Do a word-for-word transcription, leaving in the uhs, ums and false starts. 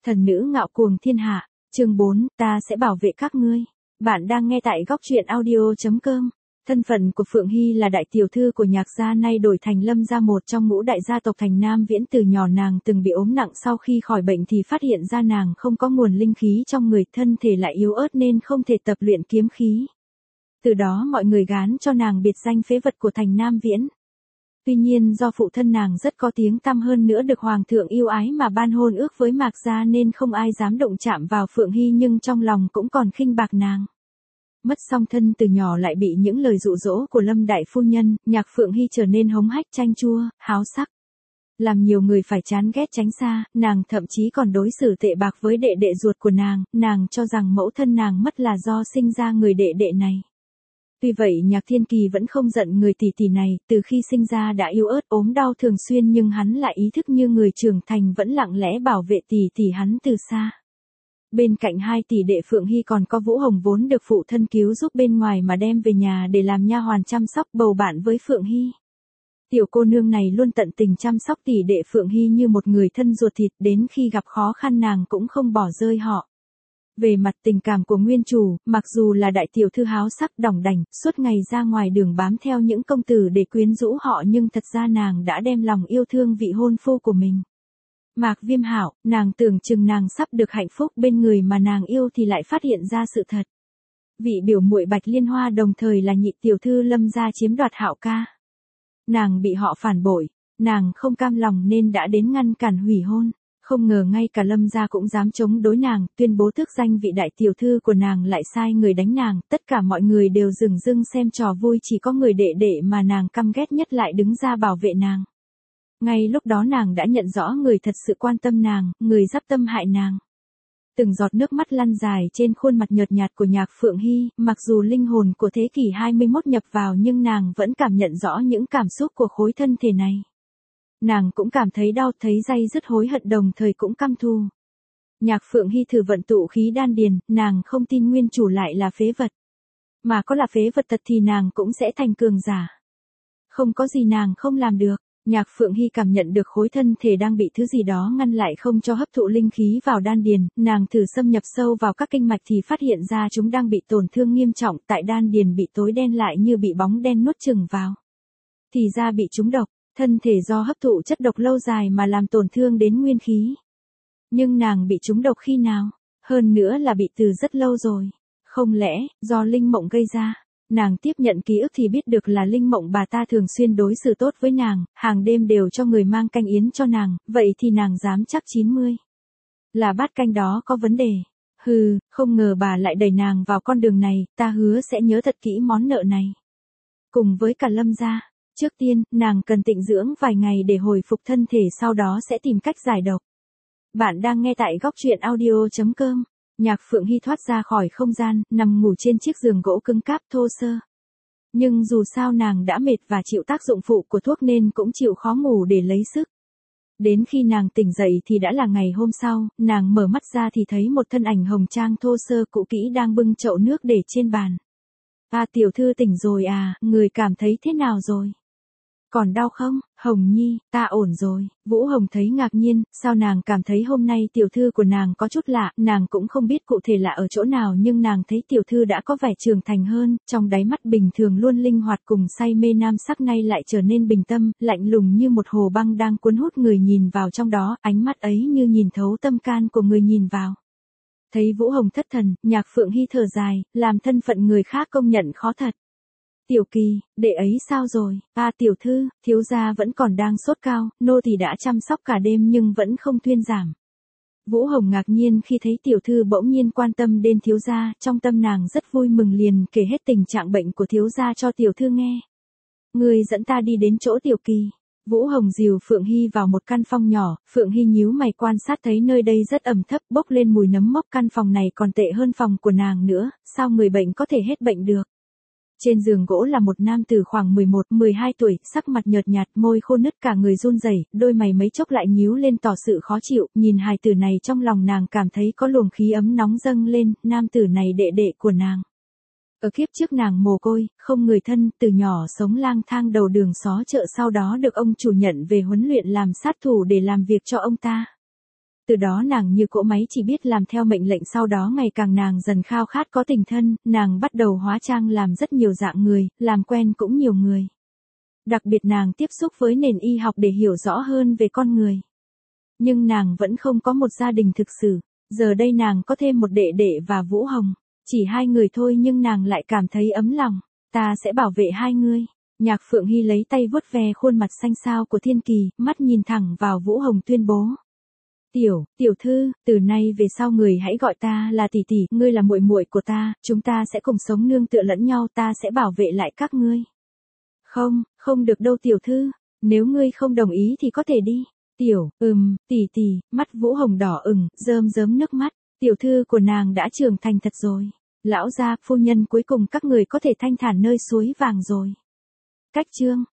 Thần nữ ngạo cuồng thiên hạ, chương bốn, ta sẽ bảo vệ các ngươi. Bạn đang nghe tại góc truyện audio chấm com. Thân phận của Phượng Hy là đại tiểu thư của Nhạc gia nay đổi thành Lâm gia, một trong ngũ đại gia tộc thành Nam Viễn. Từ nhỏ nàng từng bị ốm nặng, sau khi khỏi bệnh thì phát hiện ra nàng không có nguồn linh khí trong người, thân thể lại yếu ớt nên không thể tập luyện kiếm khí. Từ đó mọi người gán cho nàng biệt danh phế vật của thành Nam Viễn. Tuy nhiên do phụ thân nàng rất có tiếng tăm, hơn nữa được hoàng thượng yêu ái mà ban hôn ước với Mạc gia, nên không ai dám động chạm vào Phượng Hy, nhưng trong lòng cũng còn khinh bạc nàng. Mất song thân từ nhỏ lại bị những lời dụ dỗ của Lâm đại phu nhân, Nhạc Phượng Hy trở nên hống hách, chanh chua, háo sắc. Làm nhiều người phải chán ghét tránh xa, nàng thậm chí còn đối xử tệ bạc với đệ đệ ruột của nàng, nàng cho rằng mẫu thân nàng mất là do sinh ra người đệ đệ này. Tuy vậy Nhạc Thiên Kỳ vẫn không giận người tỷ tỷ này, từ khi sinh ra đã yếu ớt ốm đau thường xuyên, nhưng hắn lại ý thức như người trưởng thành, vẫn lặng lẽ bảo vệ tỷ tỷ hắn từ xa. Bên cạnh hai tỷ đệ Phượng Hy còn có Vũ Hồng, vốn được phụ thân cứu giúp bên ngoài mà đem về nhà để làm nha hoàn chăm sóc, bầu bạn với Phượng Hy. Tiểu cô nương này luôn tận tình chăm sóc tỷ đệ Phượng Hy như một người thân ruột thịt, đến khi gặp khó khăn nàng cũng không bỏ rơi họ. Về mặt tình cảm của nguyên chủ, mặc dù là đại tiểu thư háo sắc đỏng đảnh, suốt ngày ra ngoài đường bám theo những công tử để quyến rũ họ, nhưng thật ra nàng đã đem lòng yêu thương vị hôn phu của mình. Mạc Viêm Hạo, nàng tưởng chừng nàng sắp được hạnh phúc bên người mà nàng yêu thì lại phát hiện ra sự thật. Vị biểu muội Bạch Liên Hoa đồng thời là nhị tiểu thư Lâm gia chiếm đoạt Hạo ca. Nàng bị họ phản bội, nàng không cam lòng nên đã đến ngăn cản hủy hôn. Không ngờ ngay cả Lâm gia cũng dám chống đối nàng, tuyên bố tước danh vị đại tiểu thư của nàng, lại sai người đánh nàng, tất cả mọi người đều dửng dưng xem trò vui, chỉ có người đệ đệ mà nàng căm ghét nhất lại đứng ra bảo vệ nàng. Ngay lúc đó nàng đã nhận rõ người thật sự quan tâm nàng, người dắp tâm hại nàng. Từng giọt nước mắt lăn dài trên khuôn mặt nhợt nhạt của Nhạc Phượng Hy, mặc dù linh hồn của thế kỷ hai mươi mốt nhập vào nhưng nàng vẫn cảm nhận rõ những cảm xúc của khối thân thể này. Nàng cũng cảm thấy đau, thấy day dứt, hối hận, đồng thời cũng căm thù. Nhạc Phượng Hy thử vận tụ khí đan điền, nàng không tin nguyên chủ lại là phế vật. Mà có là phế vật thật thì nàng cũng sẽ thành cường giả. Không có gì nàng không làm được. Nhạc Phượng Hy cảm nhận được khối thân thể đang bị thứ gì đó ngăn lại, không cho hấp thụ linh khí vào đan điền, nàng thử xâm nhập sâu vào các kinh mạch thì phát hiện ra chúng đang bị tổn thương nghiêm trọng, tại đan điền bị tối đen lại như bị bóng đen nuốt chửng vào. Thì ra bị trúng độc. Thân thể do hấp thụ chất độc lâu dài mà làm tổn thương đến nguyên khí. Nhưng nàng bị trúng độc khi nào? Hơn nữa là bị từ rất lâu rồi. Không lẽ, do linh mộng gây ra? Nàng tiếp nhận ký ức thì biết được là linh mộng bà ta thường xuyên đối xử tốt với nàng, hàng đêm đều cho người mang canh yến cho nàng, vậy thì nàng dám chắc chín mươi. Là bát canh đó có vấn đề. Hừ, không ngờ bà lại đẩy nàng vào con đường này, ta hứa sẽ nhớ thật kỹ món nợ này. Cùng với cả Lâm gia. Trước tiên, nàng cần tịnh dưỡng vài ngày để hồi phục thân thể, sau đó sẽ tìm cách giải độc. Bạn đang nghe tại góc truyện audio chấm com. Nhạc Phượng Hy thoát ra khỏi không gian, nằm ngủ trên chiếc giường gỗ cứng cáp thô sơ. Nhưng dù sao nàng đã mệt và chịu tác dụng phụ của thuốc nên cũng chịu khó ngủ để lấy sức. Đến khi nàng tỉnh dậy thì đã là ngày hôm sau, nàng mở mắt ra thì thấy một thân ảnh hồng trang thô sơ cũ kỹ đang bưng chậu nước để trên bàn. À, tiểu thư tỉnh rồi à, người cảm thấy thế nào rồi? Còn đau không? Hồng Nhi, ta ổn rồi. Vũ Hồng thấy ngạc nhiên, sao nàng cảm thấy hôm nay tiểu thư của nàng có chút lạ, nàng cũng không biết cụ thể là ở chỗ nào, nhưng nàng thấy tiểu thư đã có vẻ trưởng thành hơn, trong đáy mắt bình thường luôn linh hoạt cùng say mê nam sắc nay lại trở nên bình tâm, lạnh lùng như một hồ băng đang cuốn hút người nhìn vào trong đó, ánh mắt ấy như nhìn thấu tâm can của người nhìn vào. Thấy Vũ Hồng thất thần, Nhạc Phượng Hy thở dài, làm thân phận người khác công nhận khó thật. Tiểu Kỳ, đệ ấy sao rồi? À, tiểu thư, thiếu gia vẫn còn đang sốt cao, nô tỳ đã chăm sóc cả đêm nhưng vẫn không thuyên giảm. Vũ Hồng ngạc nhiên khi thấy tiểu thư bỗng nhiên quan tâm đến thiếu gia, trong tâm nàng rất vui mừng, liền kể hết tình trạng bệnh của thiếu gia cho tiểu thư nghe. Người dẫn ta đi đến chỗ tiểu Kỳ. Vũ Hồng dìu Phượng Hy vào một căn phòng nhỏ, Phượng Hy nhíu mày quan sát thấy nơi đây rất ẩm thấp, bốc lên mùi nấm mốc, căn phòng này còn tệ hơn phòng của nàng nữa, sao người bệnh có thể hết bệnh được? Trên giường gỗ là một nam tử khoảng mười một, mười hai tuổi, sắc mặt nhợt nhạt, môi khô nứt, cả người run rẩy, đôi mày mấy chốc lại nhíu lên tỏ sự khó chịu, nhìn hài tử này trong lòng nàng cảm thấy có luồng khí ấm nóng dâng lên, nam tử này đệ đệ của nàng. Ở kiếp trước nàng mồ côi, không người thân, từ nhỏ sống lang thang đầu đường xó chợ, sau đó được ông chủ nhận về huấn luyện làm sát thủ để làm việc cho ông ta. Từ đó nàng như cỗ máy chỉ biết làm theo mệnh lệnh, sau đó ngày càng nàng dần khao khát có tình thân, nàng bắt đầu hóa trang làm rất nhiều dạng người, làm quen cũng nhiều người. Đặc biệt nàng tiếp xúc với nền y học để hiểu rõ hơn về con người. Nhưng nàng vẫn không có một gia đình thực sự, giờ đây nàng có thêm một đệ đệ và Vũ Hồng. Chỉ hai người thôi nhưng nàng lại cảm thấy ấm lòng, ta sẽ bảo vệ hai ngươi. Nhạc Phượng Hy lấy tay vuốt ve khuôn mặt xanh xao của Thiên Kỳ, mắt nhìn thẳng vào Vũ Hồng tuyên bố. Tiểu, tiểu thư, từ nay về sau người hãy gọi ta là tỷ tỷ, ngươi là muội muội của ta, chúng ta sẽ cùng sống nương tựa lẫn nhau, ta sẽ bảo vệ lại các ngươi. Không, không được đâu tiểu thư, nếu ngươi không đồng ý thì có thể đi. Tiểu, ừm, tỷ tỷ, mắt Vũ Hồng đỏ ửng, rơm rớm nước mắt, tiểu thư của nàng đã trưởng thành thật rồi. Lão gia, phu nhân, cuối cùng các người có thể thanh thản nơi suối vàng rồi. Cách chương